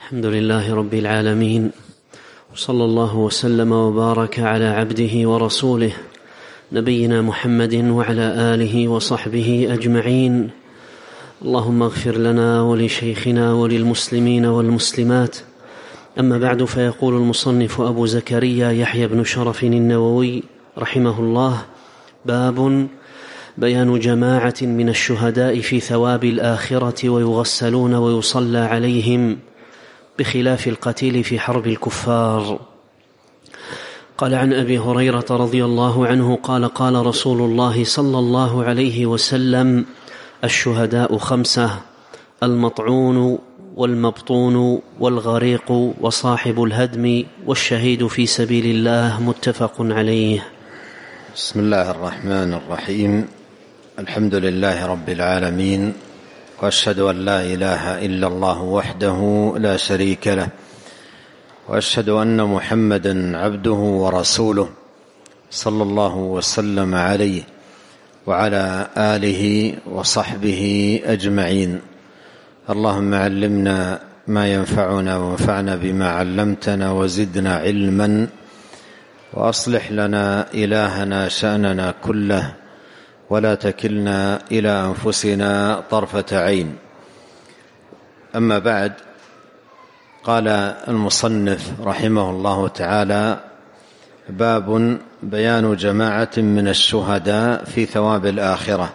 الحمد لله رب العالمين، وصلى الله وسلم وبارك على عبده ورسوله نبينا محمد وعلى آله وصحبه أجمعين. اللهم اغفر لنا ولشيخنا وللمسلمين والمسلمات. أما بعد، فيقول المصنف أبو زكريا يحيى بن شرف النووي رحمه الله: باب بيان جماعة من الشهداء في ثواب الآخرة ويغسلون ويصلى عليهم بخلاف القتيل في حرب الكفار. قال عن أبي هريرة رضي الله عنه قال: قال رسول الله صلى الله عليه وسلم: الشهداء 5: المطعون والمبطون والغريق وصاحب الهدم والشهيد في سبيل الله. متفق عليه. بسم الله الرحمن الرحيم. الحمد لله رب العالمين، وأشهد أن لا إله إلا الله وحده لا شريك له، وأشهد أن محمدا عبده ورسوله صلى الله وسلم عليه وعلى آله وصحبه أجمعين. اللهم علمنا ما ينفعنا وانفعنا بما علمتنا وزدنا علما، وأصلح لنا إلهنا شأننا كله، ولا تكلنا إلى أنفسنا طرفة عين. أما بعد، قال المصنف رحمه الله تعالى: باب بيان جماعة من الشهداء في ثواب الآخرة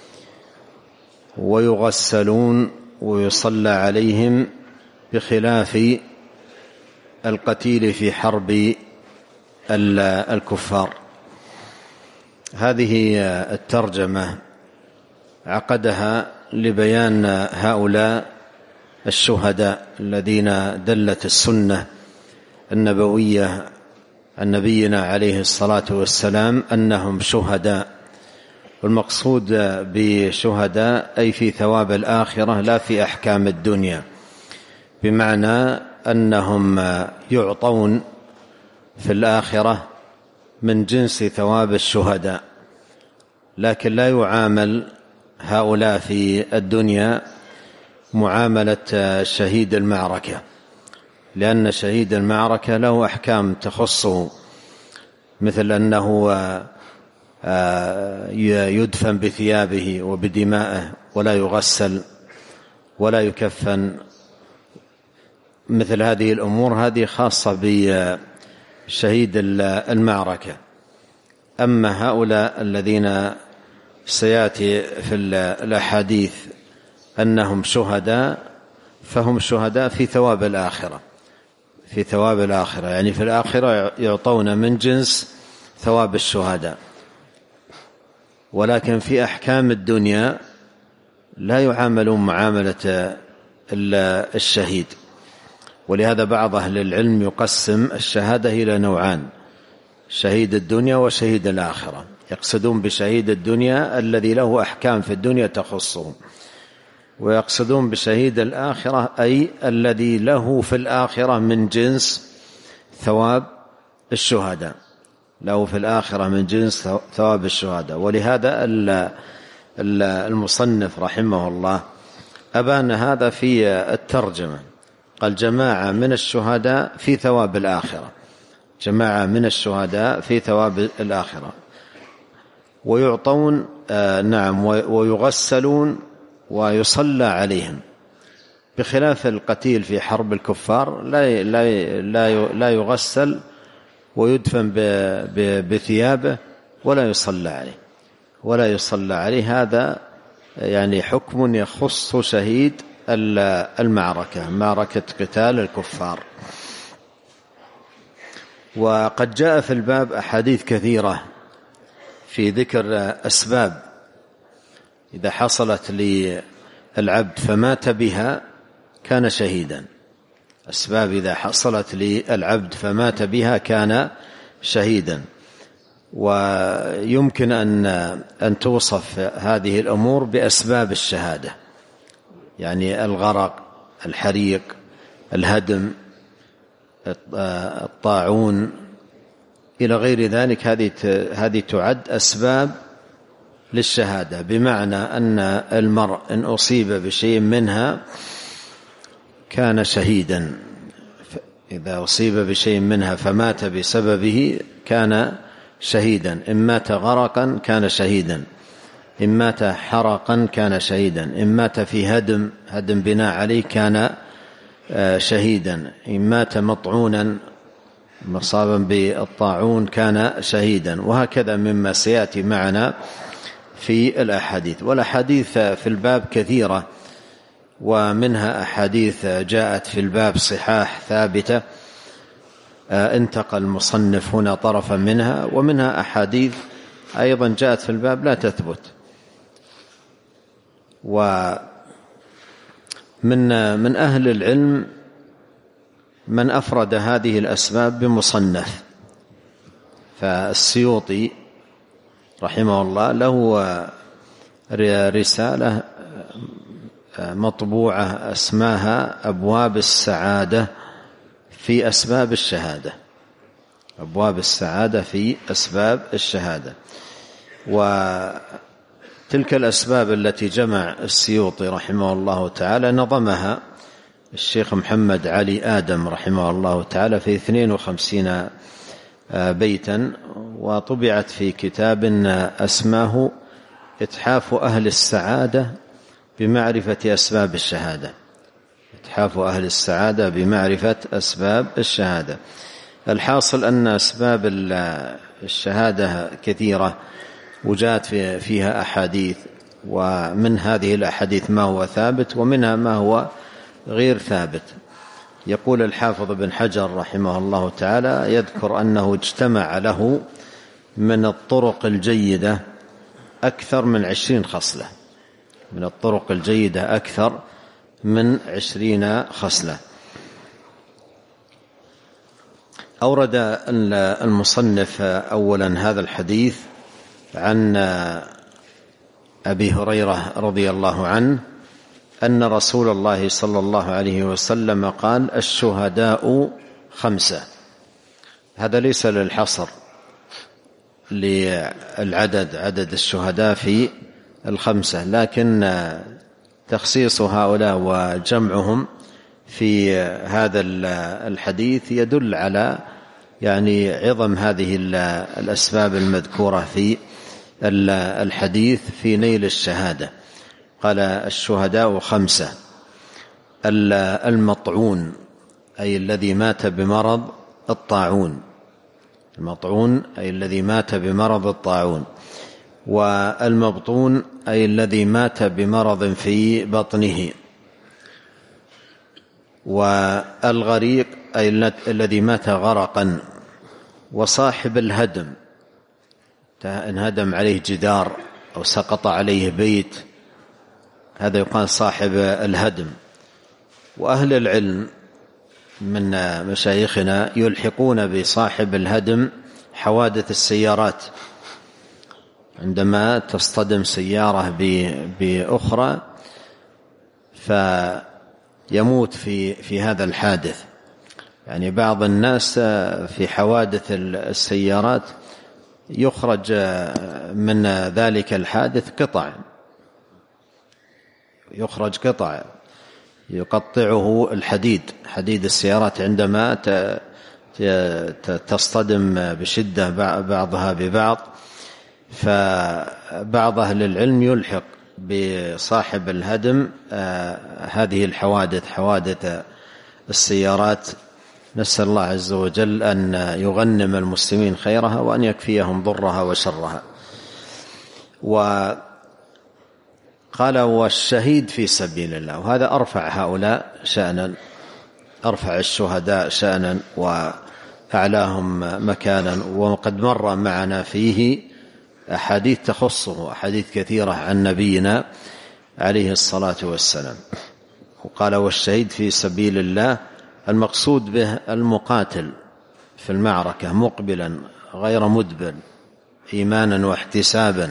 ويغسلون ويصلى عليهم بخلاف القتيل في حرب الكفار. هذه الترجمة عقدها لبيان هؤلاء الشهداء الذين دلت السنة النبوية عن نبينا عليه الصلاة والسلام أنهم شهداء. والمقصود بشهداء أي في ثواب الآخرة لا في أحكام الدنيا، بمعنى أنهم يعطون في الآخرة من جنس ثواب الشهداء، لكن لا يعامل هؤلاء في الدنيا معاملة شهيد المعركة، لأن شهيد المعركة له أحكام تخصه، مثل أنه يدفن بثيابه وبدمائه ولا يغسل ولا يكفن. مثل هذه الأمور هذه خاصة بشهيد المعركة. أما هؤلاء الذين سيأتي في الأحاديث أنهم شهداء، فهم شهداء في ثواب الآخرة، في ثواب الآخرة، يعني في الآخرة يعطون من جنس ثواب الشهداء، ولكن في أحكام الدنيا لا يعاملون معاملة الشهيد. ولهذا بعض أهل العلم يقسم الشهادة إلى نوعان: شهيد الدنيا وشهيد الآخرة. يقصدون بشهيد الدنيا الذي له أحكام في الدنيا تخصه، ويقصدون بشهيد الآخرة أي الذي له في الآخرة من جنس ثواب الشهداء، له في الآخرة من جنس ثواب الشهداء. ولهذا المصنف رحمه الله أبان هذا في الترجمة، قال: جماعة من الشهداء في ثواب الآخرة، جماعة من الشهداء في ثواب الآخرة، ويعطون ويغسلون ويصلى عليهم، بخلاف القتيل في حرب الكفار لا يغسل ويدفن بثيابه ولا يصلى عليه. هذا يعني حكم يخص شهيد المعركة، معركة قتال الكفار. وقد جاء في الباب أحاديث كثيرة في ذكر أسباب إذا حصلت للعبد فمات بها كان شهيدا. أسباب إذا حصلت للعبد فمات بها كان شهيدا. ويمكن أن توصف هذه الأمور بأسباب الشهادة، يعني الغرق، الحريق، الهدم، الطاعون إلى غير ذلك. هذه تعد أسباب للشهادة، بمعنى أن المرء إن أصيب بشيء منها كان شهيدا، إذا أصيب بشيء منها فمات بسببه كان شهيدا، إن مات غرقا كان شهيدا، إن مات حرقا كان شهيدا، إن مات في هدم بناء عليه كان شهيدا، إن مات مطعونا مصابا بالطاعون كان شهيدا، وهكذا مما سيأتي معنا في الأحاديث. والأحاديث في الباب كثيرة، ومنها أحاديث جاءت في الباب صحاح ثابتة انتقل المصنف هنا طرفا منها، ومنها أحاديث أيضا جاءت في الباب لا تثبت. ومن أهل العلم من أفرد هذه الأسباب بمصنف، فالسيوطي رحمه الله له رسالة مطبوعة اسماها أبواب السعادة في أسباب الشهادة، أبواب السعادة في أسباب الشهادة. وتلك الأسباب التي جمع السيوطي رحمه الله تعالى نظمها الشيخ محمد علي آدم رحمه الله تعالى في 52 بيتا، وطبعت في كتاب أسماه إتحاف أهل السعادة بمعرفة أسباب الشهادة، إتحاف أهل السعادة بمعرفة أسباب الشهادة. الحاصل أن أسباب الشهادة كثيرة وجاءت فيها أحاديث، ومن هذه الأحاديث ما هو ثابت ومنها ما هو غير ثابت. يقول الحافظ بن حجر رحمه الله تعالى يذكر أنه اجتمع له من الطرق الجيدة أكثر من 20 خصلة، من الطرق الجيدة أكثر من 20 خصلة. أورد المصنف أولا هذا الحديث عن أبي هريرة رضي الله عنه أن رسول الله صلى الله عليه وسلم قال: الشهداء 5. هذا ليس للحصر للعدد، عدد الشهداء في 5، لكن تخصيص هؤلاء وجمعهم في هذا الحديث يدل على يعني عظم هذه الأسباب المذكورة في الحديث في نيل الشهادة. قال: الشهداء 5: المطعون أي الذي مات بمرض الطاعون، المطعون أي الذي مات بمرض الطاعون، والمبطون أي الذي مات بمرض في بطنه، والغريق أي الذي مات غرقا، وصاحب الهدم انهدم عليه جدار أو سقط عليه بيت، هذا يقال صاحب الهدم. وأهل العلم من مشايخنا يلحقون بصاحب الهدم حوادث السيارات، عندما تصطدم سيارة بأخرى فيموت في هذا الحادث. يعني بعض الناس في حوادث السيارات يخرج من ذلك الحادث قطع، يخرج قطع يقطعه الحديد، حديد السيارات عندما تصطدم بشدة بعضها ببعض. فبعض أهل العلم يلحق بصاحب الهدم هذه الحوادث، حوادث السيارات. نسأل الله عز وجل أن يغنم المسلمين خيرها وأن يكفيهم ضرها وشرها. وقال: والشهيد في سبيل الله، وهذا أرفع هؤلاء شأنا، أرفع الشهداء شأنا وأعلاهم مكانا. وقد مر معنا فيه أحاديث تخصه، أحاديث كثيرة عن نبينا عليه الصلاة والسلام. وقال: والشهيد في سبيل الله المقصود به المقاتل في المعركة مقبلا غير مدبر إيمانا واحتسابا،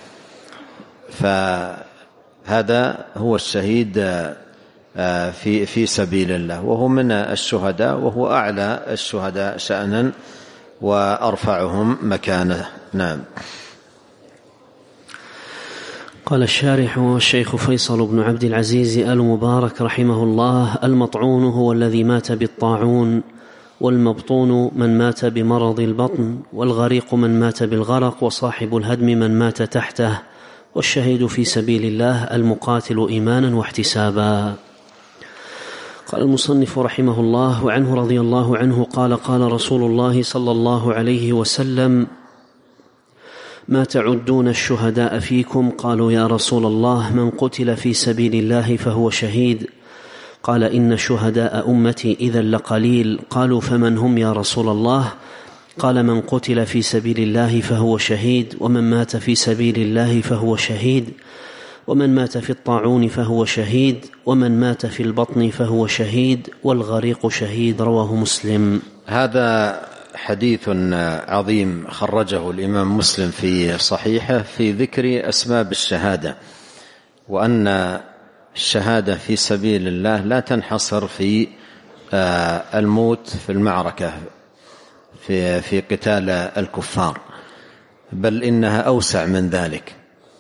فهذا هو الشهيد في سبيل الله، وهو من الشهداء، وهو أعلى الشهداء شأنا وأرفعهم مكانة. نعم. قال الشارح الشيخ فيصل بن عبد العزيز آل مبارك رحمه الله: المطعون هو الذي مات بالطاعون، والمبطون من مات بمرض البطن، والغريق من مات بالغرق، وصاحب الهدم من مات تحته، والشهيد في سبيل الله المقاتل إيمانا واحتسابا. قال المصنف رحمه الله: وعنه رضي الله عنه قال: قال رسول الله صلى الله عليه وسلم: ما تعدون الشهداء فيكم؟ قالوا: يا رسول الله، من قتل في سبيل الله فهو شهيد. قال: إن شهداء أمتي إذا لقليل. قالوا: فمن هم يا رسول الله؟ قال: من قتل في سبيل الله فهو شهيد، ومن مات في سبيل الله فهو شهيد، ومن مات في الطاعون فهو شهيد، ومن مات في البطن فهو شهيد، والغريق شهيد. رواه مسلم. هذا حديث عظيم خرجه الإمام مسلم في صحيحه في ذكر أسباب الشهادة، وأن الشهادة في سبيل الله لا تنحصر في الموت في المعركة في قتال الكفار، بل إنها أوسع من ذلك،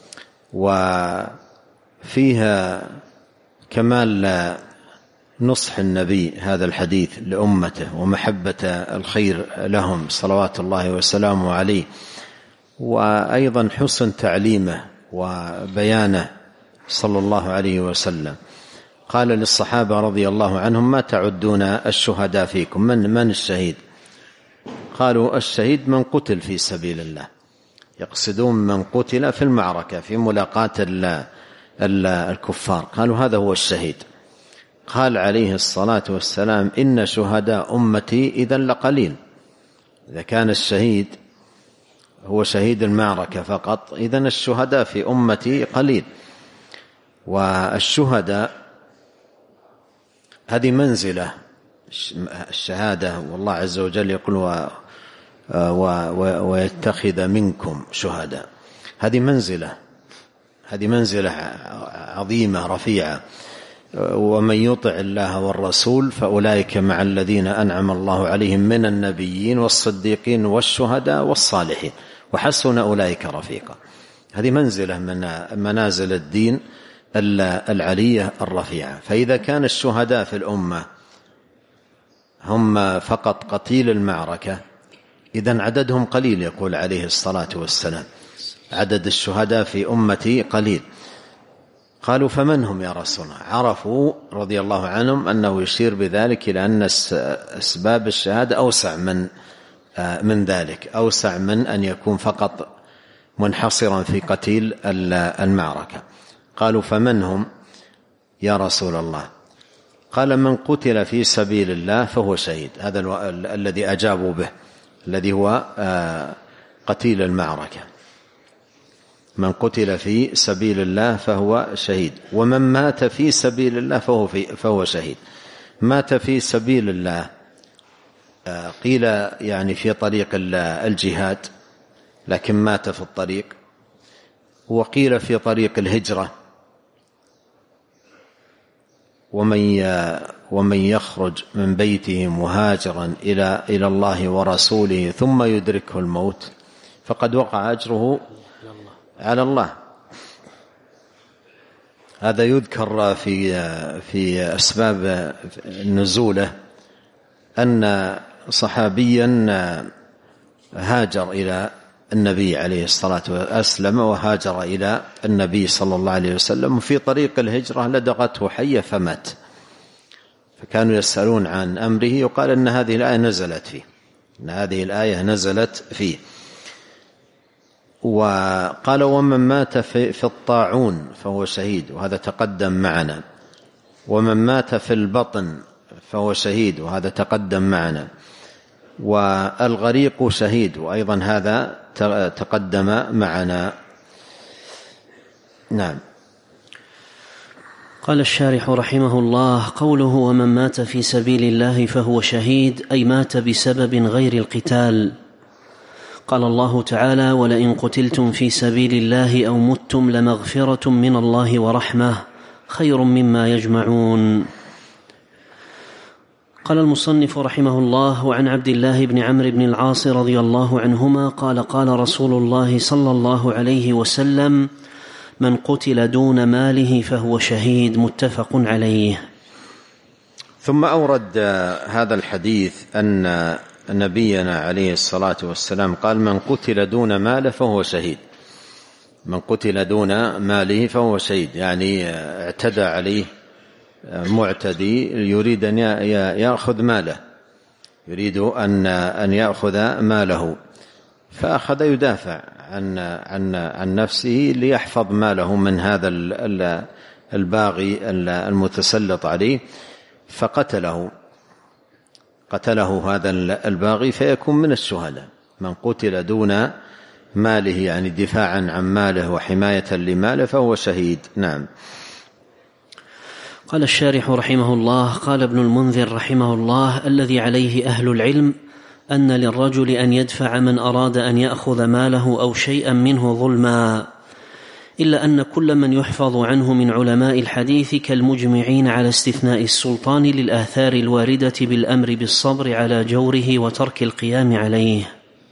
وفيها كمال نصح النبي هذا الحديث لأمته ومحبة الخير لهم صلوات الله وسلامه عليه، وأيضا حسن تعليمه وبيانه صلى الله عليه وسلم. قال للصحابة رضي الله عنهم: ما تعدون الشهداء فيكم؟ من الشهيد؟ قالوا: الشهيد من قتل في سبيل الله، يقصدون من قتل في المعركة في ملاقاة الكفار، قالوا هذا هو الشهيد. قال عليه الصلاة والسلام: إن شهداء أمتي إذا لقليل. إذا كان الشهيد هو شهيد المعركة فقط، إذن الشهداء في أمتي قليل. والشهداء هذه منزلة، الشهادة، والله عز وجل يقول: ويتخذ منكم شهداء. هذه منزلة عظيمة رفيعة. ومن يطع الله والرسول فأولئك مع الذين أنعم الله عليهم من النبيين والصديقين والشهداء والصالحين وحسن أولئك رفيقا. هذه منزلة من منازل الدين العلية الرفيعة. فإذا كان الشهداء في الأمة هم فقط قتيل المعركة، إذن عددهم قليل. يقول عليه الصلاة والسلام: عدد الشهداء في أمتي قليل. قالوا: فمن هم يا رسول الله؟ عرفوا رضي الله عنهم أنه يشير بذلك إلى أن أسباب الشهادة أوسع من ذلك، أوسع من أن يكون فقط منحصرا في قتيل المعركة. قالوا: فمن هم يا رسول الله؟ قال: من قتل في سبيل الله فهو شهيد. هذا الذي أجابوا به، الذي هو قتيل المعركة. من قتل في سبيل الله فهو شهيد، ومن مات في سبيل الله فهو شهيد. مات في سبيل الله قيل يعني في طريق الجهاد، لكن مات في الطريق، وقيل في طريق الهجرة. ومن يخرج من بيته مهاجرا إلى الله ورسوله ثم يدركه الموت فقد وقع أجره على الله. هذا يذكر في أسباب نزوله أن صحابيا هاجر إلى النبي عليه الصلاة والسلام، أسلم وهاجر إلى النبي صلى الله عليه وسلم، وفي طريق الهجرة لدغته حية فمات، فكانوا يسألون عن أمره، يقال أن هذه الآية نزلت فيه. وقال: ومن مات في الطاعون فهو شهيد، وهذا تقدم معنا. ومن مات في البطن فهو شهيد، وهذا تقدم معنا. والغريق شهيد، وأيضا هذا تقدم معنا. نعم. قال الشارح رحمه الله: قوله ومن مات في سبيل الله فهو شهيد، أي مات بسبب غير القتال. قال الله تعالى: ولئن قتلتم في سبيل الله أو متم لمغفرة من الله ورحمة خير مما يجمعون. قال المصنف رحمه الله: وعن عبد الله بن عمرو بن العاص رضي الله عنهما قال: قال رسول الله صلى الله عليه وسلم: من قتل دون ماله فهو شهيد. متفق عليه. ثم أورد هذا الحديث أن نبينا عليه الصلاة والسلام قال: من قتل دون ماله فهو شهيد. من قتل دون ماله فهو شهيد، يعني اعتدى عليه معتدي يريد أن يأخذ ماله، يريد أن يأخذ ماله، فأخذ يدافع عن نفسه ليحفظ ماله من هذا الباغي المتسلط عليه، فقتله هذا الباغي فيكون من الشهداء. من قتل دون ماله يعني دفاعا عن ماله وحماية لماله فهو شهيد. نعم. قال الشارح رحمه الله: قال ابن المنذر رحمه الله: الذي عليه أهل العلم أن للرجل أن يدفع من أراد أن يأخذ ماله أو شيئا منه ظلما، إلا أن كل من يحفظ عنه من علماء الحديث كالمجمعين على استثناء السلطان للآثار الواردة بالأمر بالصبر على جوره وترك القيام عليه.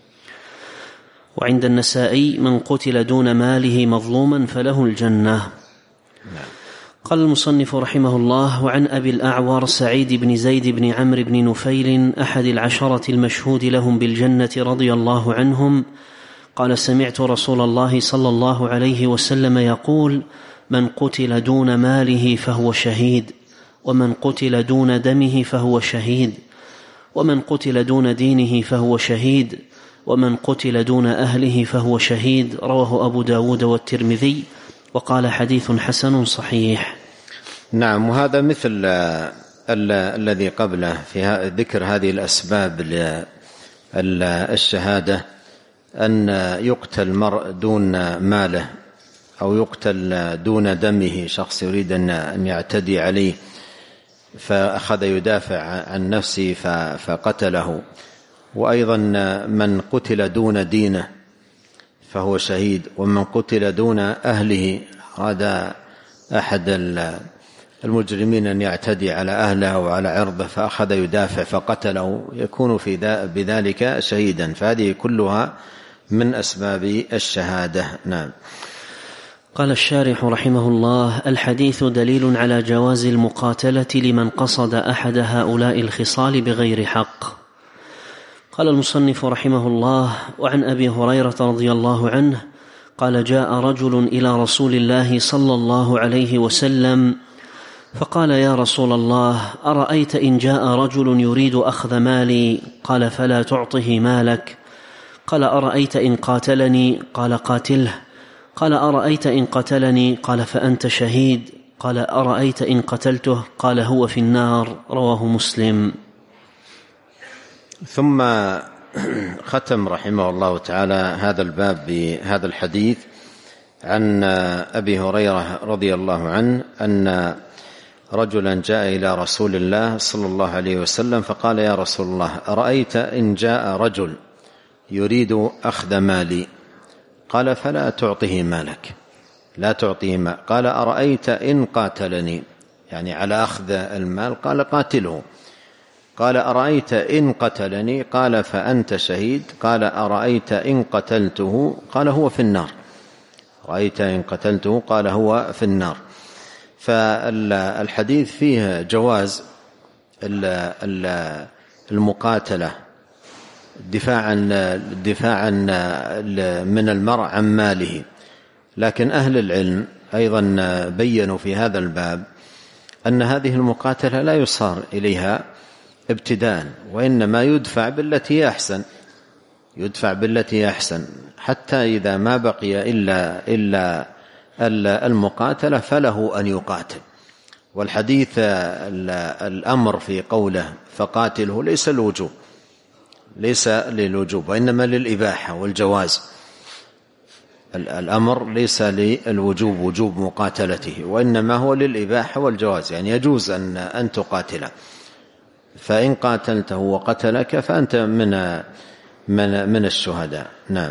وعند النسائي: من قتل دون ماله مظلوما فله الجنة. قال المصنف رحمه الله: وعن أبي الأعور سعيد بن زيد بن عمرو بن نفيل أحد العشرة المشهود لهم بالجنة رضي الله عنهم قال: سمعت رسول الله صلى الله عليه وسلم يقول: من قتل دون ماله فهو شهيد، ومن قتل دون دمه فهو شهيد، ومن قتل دون دينه فهو شهيد، ومن قتل دون أهله فهو شهيد. رواه أبو داود والترمذي، وقال: حديث حسن صحيح. نعم. وهذا مثل الذي قبله في ذكر هذه الأسباب للشهادة، أن يقتل المرء دون ماله أو يقتل دون دمه، شخص يريد أن يعتدي عليه فأخذ يدافع عن نفسه فقتله. وأيضا من قتل دون دينه فهو شهيد، ومن قتل دون أهله، هذا أحد المجرمين أن يعتدي على أهله وعلى عرضه فأخذ يدافع فقتله، يكون بذلك شهيدا. فهذه كلها من أسباب الشهادة. نعم. قال الشارح رحمه الله: الحديث دليل على جواز المقاتلة لمن قصد أحد هؤلاء الخصال بغير حق. قال المصنف رحمه الله: وعن أبي هريرة رضي الله عنه قال: جاء رجل إلى رسول الله صلى الله عليه وسلم فقال: يا رسول الله، أرأيت إن جاء رجل يريد أخذ مالي؟ قال: فلا تعطه مالك. قال: أرأيت إن قاتلني؟ قال: قاتله. قال: أرأيت إن قتلني؟ قال: فأنت شهيد. قال: أرأيت إن قتلته؟ قال: هو في النار. رواه مسلم. ثم ختم رحمه الله تعالى هذا الباب بهذا الحديث عن أبي هريرة رضي الله عنه أن رجلا جاء إلى رسول الله صلى الله عليه وسلم فقال: يا رسول الله، أرأيت إن جاء رجل يريد أخذ مالي؟ قال: فلا تعطه مالك، لا تعطيه مال. قال: أرأيت إن قاتلني؟ يعني على أخذ المال. قال: قاتله. قال: أرأيت إن قتلني؟ قال: فأنت شهيد. قال: أرأيت إن قتلته؟ قال: هو في النار. رأيت إن قتلته؟ قال: هو في النار. فالحديث فيه جواز المقاتلة دفاعا من المرء عن ماله، لكن أهل العلم أيضا بيّنوا في هذا الباب أن هذه المقاتلة لا يصار إليها ابتداء، وإنما يدفع بالتي أحسن، يدفع بالتي أحسن، حتى إذا ما بقي إلا المقاتلة فله أن يقاتل. والحديث الأمر في قوله فقاتله ليس الوجوب، ليس للوجوب، وإنما للإباحة والجواز. الأمر ليس للوجوب، وجوب مقاتلته، وإنما هو للإباحة والجواز، يعني يجوز أن تقاتله. فإن قاتلته وقتلك فأنت من الشهداء. نعم.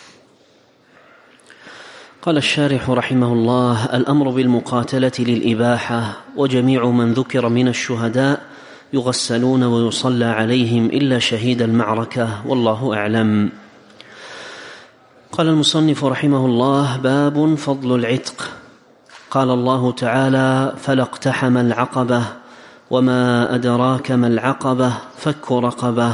قال الشارح رحمه الله: الأمر بالمقاتلة للإباحة، وجميع من ذكر من الشهداء يغسلون ويصلى عليهم إلا شهيد المعركة، والله أعلم. قال المصنف رحمه الله: باب فضل العتق. قال الله تعالى: فلا اقتحم العقبة وما أدراك ما العقبة فك رقبة.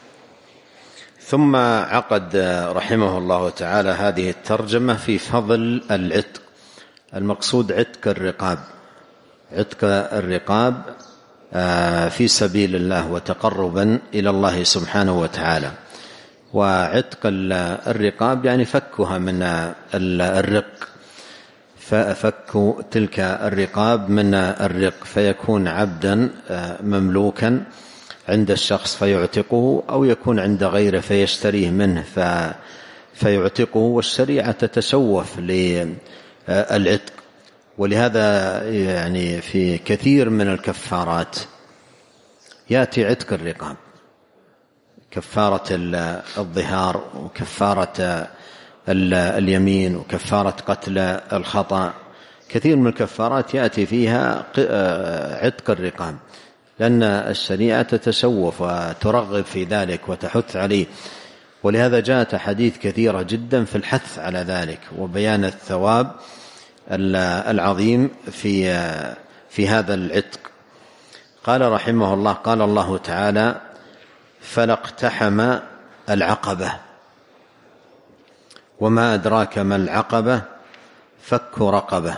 ثم عقد رحمه الله تعالى هذه الترجمة في فضل العتق. المقصود عتق الرقاب، عتق الرقاب في سبيل الله وتقربا إلى الله سبحانه وتعالى. وعتق الرقاب يعني فكها من الرق، ففك تلك الرقاب من الرق، فيكون عبدا مملوكا عند الشخص فيعتقه، أو يكون عند غيره فيشتريه منه فيعتقه. والشريعة تتشوف للعتق، ولهذا يعني في كثير من الكفارات يأتي عتق الرقاب، كفارة الظهار وكفارة اليمين وكفارة قتل الخطأ. كثير من الكفارات يأتي فيها عتق الرقاب، لأن الشريعة تتشوف وترغب في ذلك وتحث عليه، ولهذا جاءت حديث كثيرة جدا في الحث على ذلك وبيان الثواب العظيم في هذا العتق. قال رحمه الله: قال الله تعالى: فلا اقتحم العقبة وما أدراك ما العقبة فك رقبة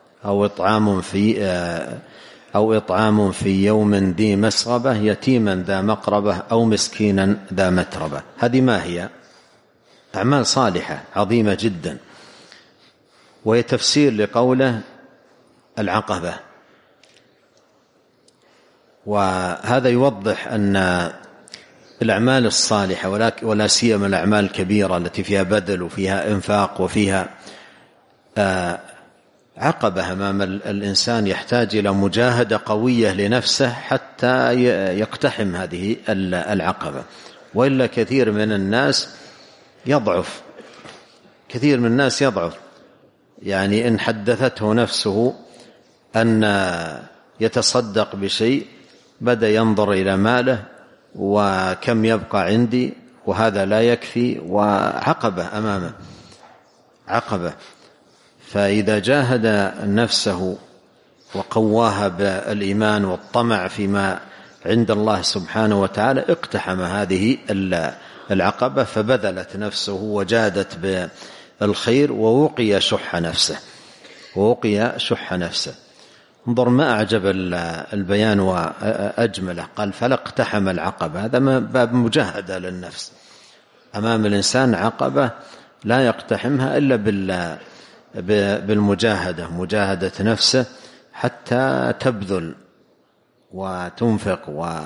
أو إطعام في يوم ذي مسغبة يتيما ذا مقربة أو مسكينا ذا متربة. هذه ما هي؟ أعمال صالحة عظيمة جدا، وهي تفسير لقوله العقبة. وهذا يوضح أن الأعمال الصالحة ولا سيما الأعمال الكبيرة التي فيها بذل وفيها إنفاق وفيها عقبة أمام الإنسان، يحتاج إلى مجاهدة قوية لنفسه حتى يقتحم هذه العقبة، وإلا كثير من الناس يضعف. يعني إن حدثته نفسه أن يتصدق بشيء بدأ ينظر إلى ماله وكم يبقى عندي، وهذا لا يكفي، وعقبة أمامه عقبة. فإذا جاهد نفسه وقواها بالإيمان والطمع فيما عند الله سبحانه وتعالى اقتحم هذه العقبة، فبذلت نفسه وجادت بالخير ووقي شح نفسه. انظر ما أعجب البيان وأجمله، قال فلا اقتحم العقبة. هذا باب مجاهدة للنفس أمام الإنسان، عقبة لا يقتحمها إلا بالمجاهدة، مجاهدة نفسه حتى تبذل وتنفق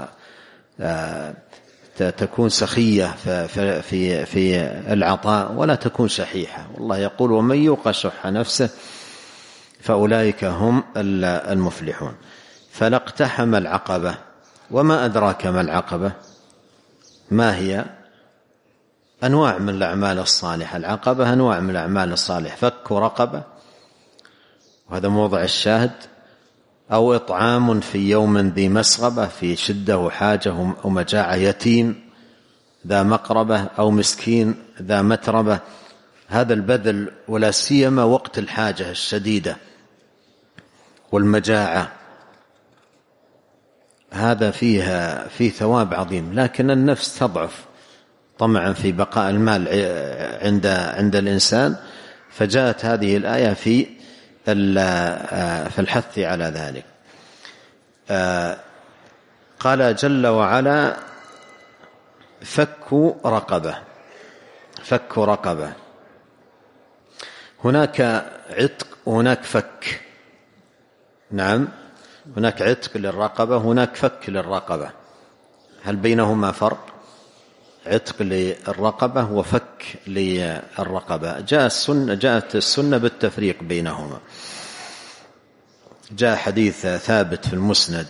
وتكون سخية في العطاء ولا تكون شحيحة. والله يقول: ومن يوق شح نفسه فأولئك هم المفلحون. فلا اقتحم العقبة وما أدراك ما العقبة. ما هي؟ أنواع من الأعمال الصالحة. العقبة أنواع من الأعمال الصالحة: فك رقبة، وهذا موضع الشاهد، أو إطعام في يوم ذي مسغبة، في شدة وحاجة ومجاعة، يتيم ذا مقربة أو مسكين ذا متربة. هذا البذل ولا سيما وقت الحاجة الشديدة والمجاعة، هذا فيه ثواب عظيم، لكن النفس تضعف طمعا في بقاء المال عند الإنسان، فجاءت هذه الآية في الحث على ذلك. قال جل وعلا: فك رقبة. هناك عتق وهناك فك. نعم، هناك عتق للرقبة، هناك فك للرقبة. هل بينهما فرق؟ عتق للرقبة وفك للرقبة. جاءت السنة بالتفريق بينهما. جاء حديث ثابت في المسند،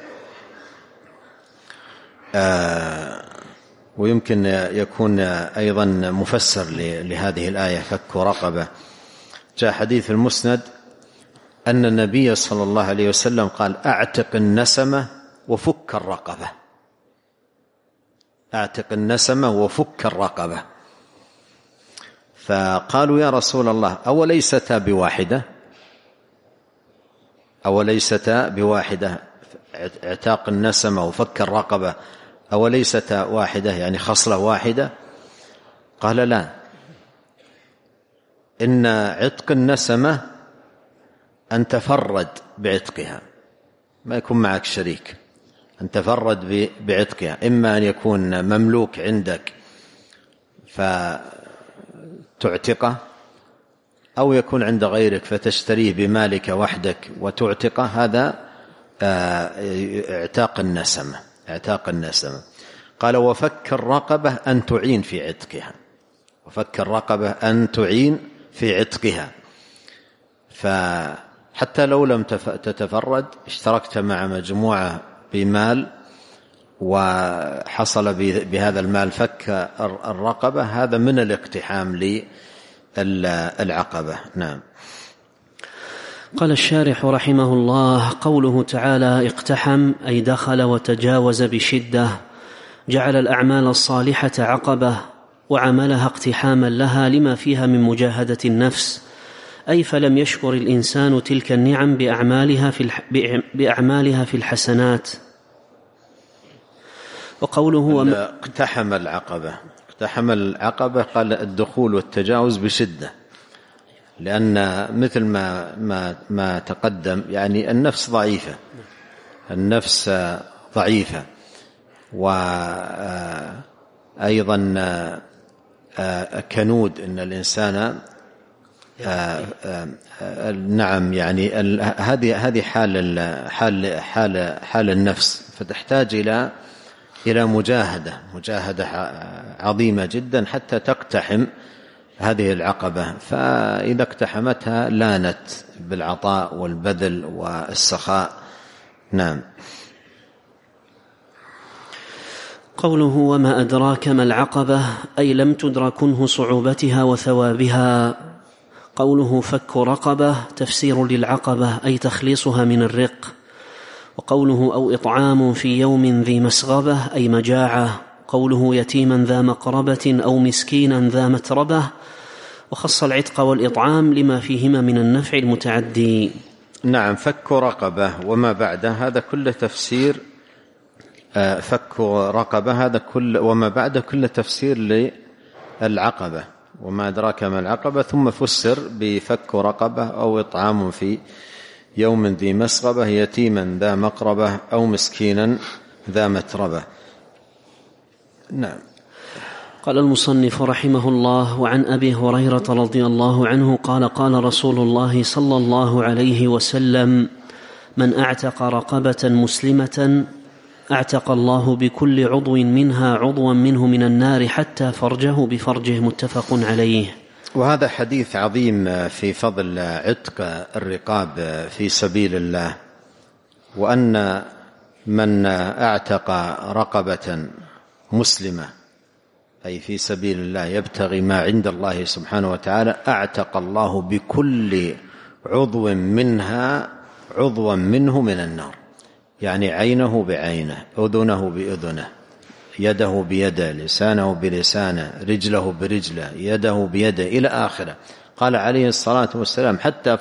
ويمكن يكون أيضا مفسر لهذه الآية فك رقبة. جاء حديث المسند أن النبي صلى الله عليه وسلم قال: أعتق النسمة وفك الرقبة. أعتق النسمة وفك الرقبة. فقالوا يا رسول الله أوليستا بواحدة اعتاق النسمة وفك الرقبة أوليستا واحدة يعني خصلة واحدة؟ قال لا، إن عتق النسمة أن تفرد بعتقها، ما يكون معك شريك، أن تفرد بعتقها، إما أن يكون مملوك عندك فتعتقه، أو يكون عند غيرك فتشتريه بمالك وحدك وتعتقه. هذا اعتاق النسمة. قال وفك الرقبة أن تعين في عتقها، فحتى لو لم تتفرد اشتركت مع مجموعة بمال وحصل بهذا المال فك الرقبة، هذا من الاقتحام للعقبة. نعم. قال الشارح رحمه الله: قوله تعالى اقتحم أي دخل وتجاوز بشدة، جعل الأعمال الصالحة عقبة وعملها اقتحاما لها لما فيها من مجاهدة النفس، أي فلم يشكر الإنسان تلك النعم بأعمالها في الحسنات. وقوله اقتحم العقبة قال الدخول والتجاوز بشدة، لأن مثل ما تقدم يعني النفس ضعيفة، وأيضا كنود، إن الإنسان نعم يعني هذه حال النفس، فتحتاج إلى مجاهدة عظيمة جدا حتى تقتحم هذه العقبة، فإذا اقتحمتها لانت بالعطاء والبذل والسخاء. نعم. قوله وما أدراك ما العقبة أي لم تدركنه صعوبتها وثوابها. قوله فك رقبة تفسير للعقبة أي تخليصها من الرق. وقوله أو إطعام في يوم ذي مسغبة أي مجاعة. قوله يتيما ذا مقربة أو مسكينا ذا متربة، وخص العتق والإطعام لما فيهما من النفع المتعدي. نعم. فك رقبة وما بعده هذا كل تفسير، فك رقبة هذا كل وما بعده كل تفسير للعقبة. وما أدراك ما العقبة ثم فسر بفك رقبة أو إطعام في يوم ذي مسغبة، يتيما ذا مقربة أو مسكينا ذا متربة. نعم. قال المصنف رحمه الله: وعن أبي هريرة رضي الله عنه قال قال رسول الله صلى الله عليه وسلم: من أعتق رقبة مسلمة أعتق الله بكل عضو منها عضوا منه من النار حتى فرجه بفرجه. متفق عليه. وهذا حديث عظيم في فضل عتق الرقاب في سبيل الله، وأن من أعتق رقبة مسلمة أي في سبيل الله يبتغي ما عند الله سبحانه وتعالى، أعتق الله بكل عضو منها عضوا منه من النار، يعني عينه بعينه، أذنه بأذنه، يده بيده، لسانه بلسانه، رجله برجله، يده بيده، إلى آخره. قال عليه الصلاة والسلام حتى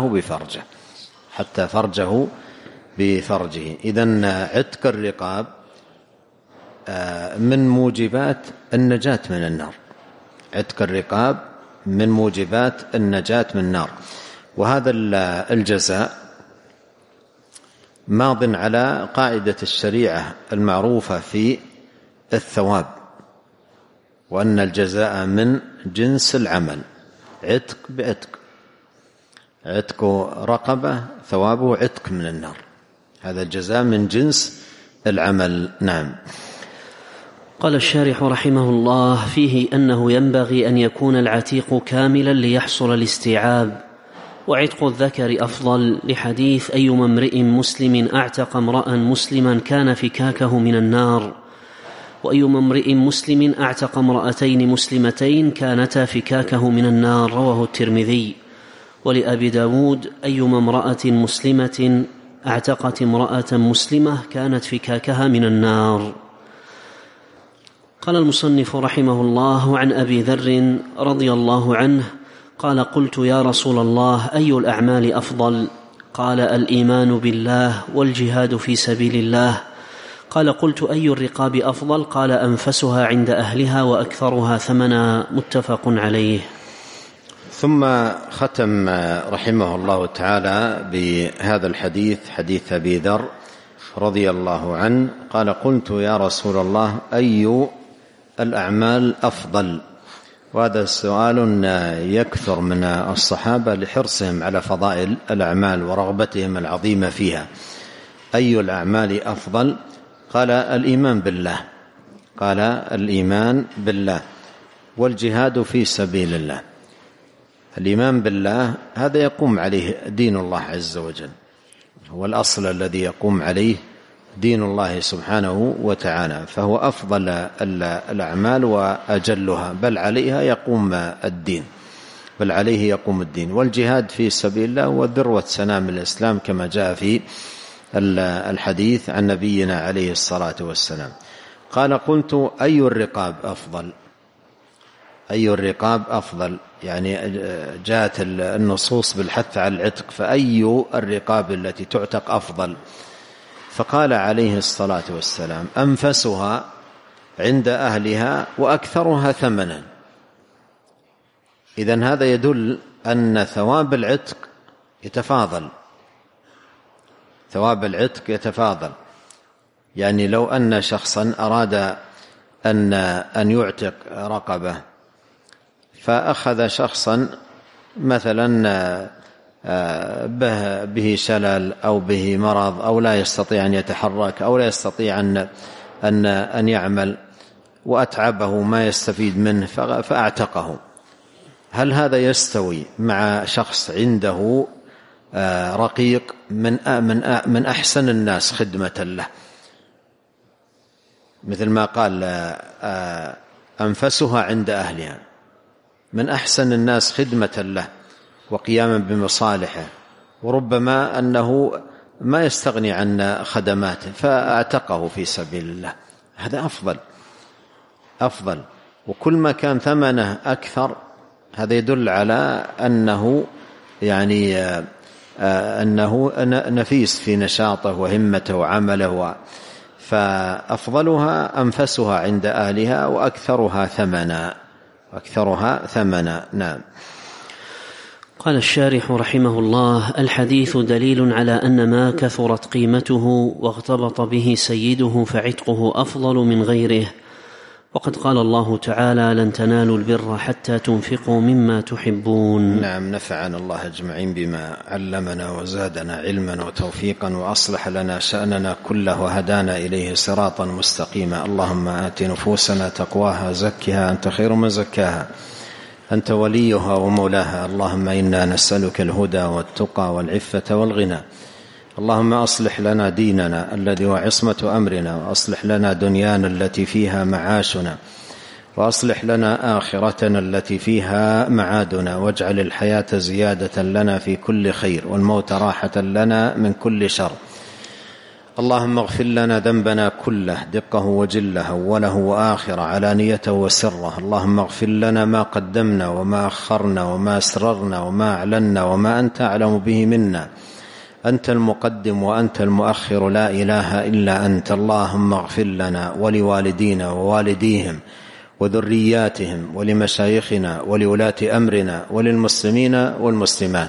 فرجه بفرجه. إذن عتق الرقاب من موجبات النجاة من النار، عتق الرقاب من موجبات النجاة من النار. وهذا الجزاء ماض على قاعدة الشريعة المعروفة في الثواب، وأن الجزاء من جنس العمل، عتق بعتق، عتق رقبة ثوابه عتق من النار، هذا الجزاء من جنس العمل. نعم. قال الشارح رحمه الله: فيه أنه ينبغي أن يكون العتيق كاملا ليحصل الاستيعاب، وعتق الذكر أفضل، لحديث أيما امرئ مسلم أعتق امرأ مسلما كان فكاكه من النار، وأيما امرئ مسلم أعتق امرأتين مسلمتين كانتا فكاكه من النار. رواه الترمذي. ولأبي داود أيما امرأة مسلمة أعتقت امرأة مسلمة كانت فكاكها من النار. قال المصنف رحمه الله: عن أبي ذر رضي الله عنه قال: قلت يا رسول الله أي الأعمال أفضل؟ قال: الإيمان بالله والجهاد في سبيل الله. قال: قلت أي الرقاب أفضل؟ قال: أنفسها عند أهلها وأكثرها ثمنا. متفق عليه. ثم ختم رحمه الله تعالى بهذا الحديث، حديث أبي ذر رضي الله عنه قال: قلت يا رسول الله أي الأعمال أفضل؟ وهذا السؤال يكثر من الصحابة لحرصهم على فضائل الأعمال ورغبتهم العظيمة فيها. أي الأعمال أفضل؟ قال: الإيمان بالله. قال: الإيمان بالله والجهاد في سبيل الله. الإيمان بالله هذا يقوم عليه دين الله عز وجل، هو الأصل الذي يقوم عليه دين الله سبحانه وتعالى، فهو أفضل الأعمال وأجلها، بل عليها يقوم الدين، بل عليه يقوم الدين. والجهاد في سبيل الله هو ذروة سنام الإسلام كما جاء في الحديث عن نبينا عليه الصلاة والسلام. قال: قلت أي الرقاب أفضل؟ أي الرقاب أفضل؟ يعني جاءت النصوص بالحث على العتق، فأي الرقاب التي تعتق أفضل؟ فقال عليه الصلاة والسلام: أنفسها عند أهلها وأكثرها ثمنا. إذن هذا يدل أن ثواب العتق يتفاضل، ثواب العتق يتفاضل. يعني لو أن شخصا أراد أن يعتق رقبة، فأخذ شخصا مثلا به شلل أو به مرض أو لا يستطيع أن يتحرك أو لا يستطيع أن يعمل، وأتعبه ما يستفيد منه فأعتقه، هل هذا يستوي مع شخص عنده رقيق من أحسن الناس خدمة له؟ مثل ما قال: أنفسها عند أهلها، من أحسن الناس خدمة له وقياما بمصالحه، وربما أنه ما يستغني عن خدماته فأعتقه في سبيل الله. هذا أفضل. وكل ما كان ثمنه أكثر هذا يدل على أنه يعني أنه نفيس في نشاطه وهمته وعمله. فأفضلها أنفسها عند أهلها وأكثرها ثمنا. نعم. قال الشارح رحمه الله: الحديث دليل على أن ما كثرت قيمته واغتبط به سيده فعتقه أفضل من غيره. وقد قال الله تعالى: لن تنالوا البر حتى تنفقوا مما تحبون. نعم. نفعنا الله أجمعين بما علمنا وزادنا علما وتوفيقا، وأصلح لنا شأننا كله وهدانا إليه صراطا مستقيما. اللهم آت نفوسنا تقواها، زكها أنت خير من زكاها، أنت وليها ومولاها. اللهم إنا نسألك الهدى والتقى والعفة والغنى. اللهم أصلح لنا ديننا الذي هو عصمة أمرنا، وأصلح لنا دنيانا التي فيها معاشنا، وأصلح لنا آخرتنا التي فيها معادنا، واجعل الحياة زيادة لنا في كل خير، والموت راحة لنا من كل شر. اللهم اغفر لنا ذنبنا كله، دقه وجله، أوله وآخره، علانيته وسره. اللهم اغفر لنا ما قدمنا وما أخرنا وما أسررنا وما أعلنا وما أنت أعلم به منا. أنت المقدم وأنت المؤخر، لا إله إلا أنت. اللهم اغفر لنا ولوالدينا ووالديهم وذرياتهم ولمشايخنا ولولاة أمرنا وللمسلمين والمسلمات.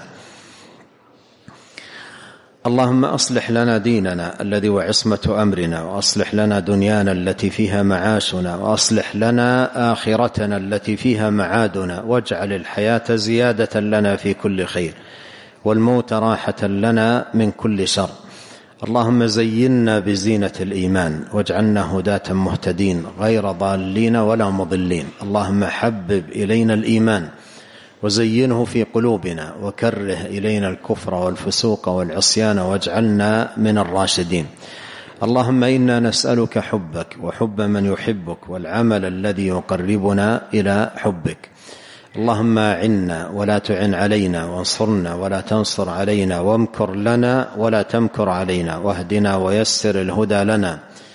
اللهم أصلح لنا ديننا الذي هو عصمة أمرنا، وأصلح لنا دنيانا التي فيها معاشنا، وأصلح لنا آخرتنا التي فيها معادنا، واجعل الحياة زيادة لنا في كل خير، والموت راحة لنا من كل شر. اللهم زينا بزينة الإيمان، واجعلنا هداة مهتدين غير ضالين ولا مضلين. اللهم حبب إلينا الإيمان وزينه في قلوبنا، وكره إلينا الكفر والفسوق والعصيان، واجعلنا من الراشدين. اللهم إنا نسألك حبك وحب من يحبك، والعمل الذي يقربنا إلى حبك. اللهم أعنا ولا تعن علينا، وانصرنا ولا تنصر علينا، وامكر لنا ولا تمكر علينا، واهدنا ويسر الهدى لنا،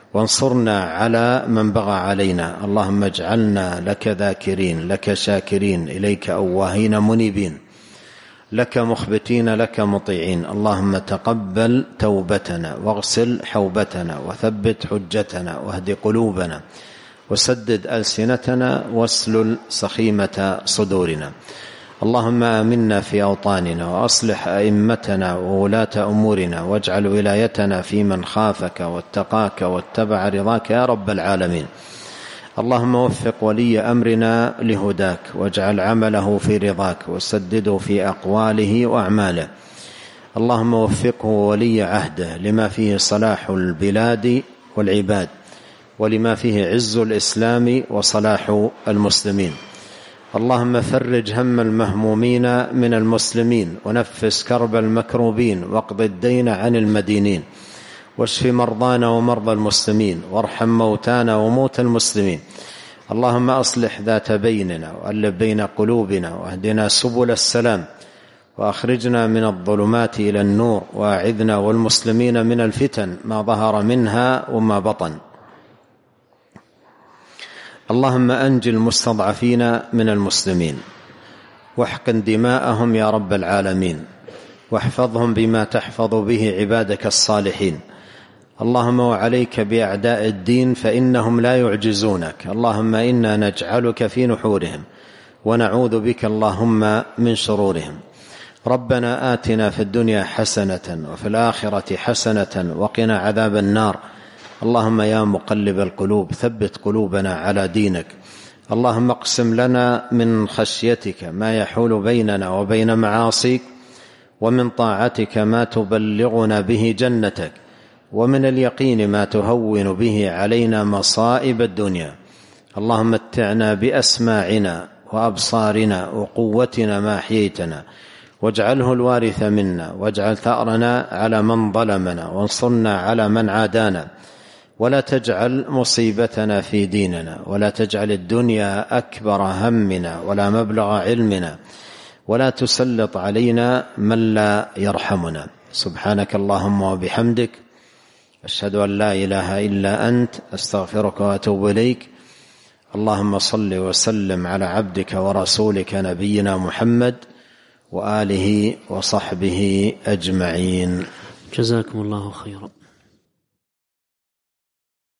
وانصرنا على من بغى علينا. اللهم اجعلنا لك ذاكرين، لك شاكرين، إليك أواهين منيبين، لك مخبتين، لك مطيعين. اللهم تقبل توبتنا، واغسل حوبتنا، وثبت حجتنا، واهد قلوبنا، وسدد ألسنتنا، واسلل سخيمة صدورنا. اللهم آمنا في أوطاننا، وأصلح أئمتنا وولاة أمورنا، واجعل ولايتنا في من خافك واتقاك واتبع رضاك يا رب العالمين. اللهم وفق ولي أمرنا لهداك، واجعل عمله في رضاك، وسدده في أقواله وأعماله. اللهم وفقه ولي عهده لما فيه صلاح البلاد والعباد، ولما فيه عز الإسلام وصلاح المسلمين. اللهم فرج هم المهمومين من المسلمين، ونفس كرب المكروبين، واقض الدين عن المدينين، واشف مرضانا ومرضى المسلمين، وارحم موتانا وموتى المسلمين. اللهم أصلح ذات بيننا، وألف بين قلوبنا، واهدنا سبل السلام، وأخرجنا من الظلمات إلى النور، وأعذنا والمسلمين من الفتن ما ظهر منها وما بطن. اللهم أنج المستضعفين من المسلمين، واحقن دماءهم يا رب العالمين، واحفظهم بما تحفظ به عبادك الصالحين. اللهم وعليك بأعداء الدين فإنهم لا يعجزونك. اللهم إنا نجعلك في نحورهم، ونعوذ بك اللهم من شرورهم. ربنا آتنا في الدنيا حسنة، وفي الآخرة حسنة، وقنا عذاب النار. اللهم يا مقلب القلوب ثبت قلوبنا على دينك. اللهم اقسم لنا من خشيتك ما يحول بيننا وبين معاصيك، ومن طاعتك ما تبلغنا به جنتك، ومن اليقين ما تهون به علينا مصائب الدنيا. اللهم متعنا بأسماعنا وأبصارنا وقوتنا ما أحييتنا، واجعله الوارث منا، واجعل ثأرنا على من ظلمنا، وانصرنا على من عادانا، ولا تجعل مصيبتنا في ديننا، ولا تجعل الدنيا أكبر همنا ولا مبلغ علمنا، ولا تسلط علينا من لا يرحمنا. سبحانك اللهم وبحمدك، أشهد أن لا إله إلا أنت، أستغفرك وأتوب إليك. اللهم صل وسلم على عبدك ورسولك نبينا محمد وآله وصحبه أجمعين. جزاكم الله خيرا.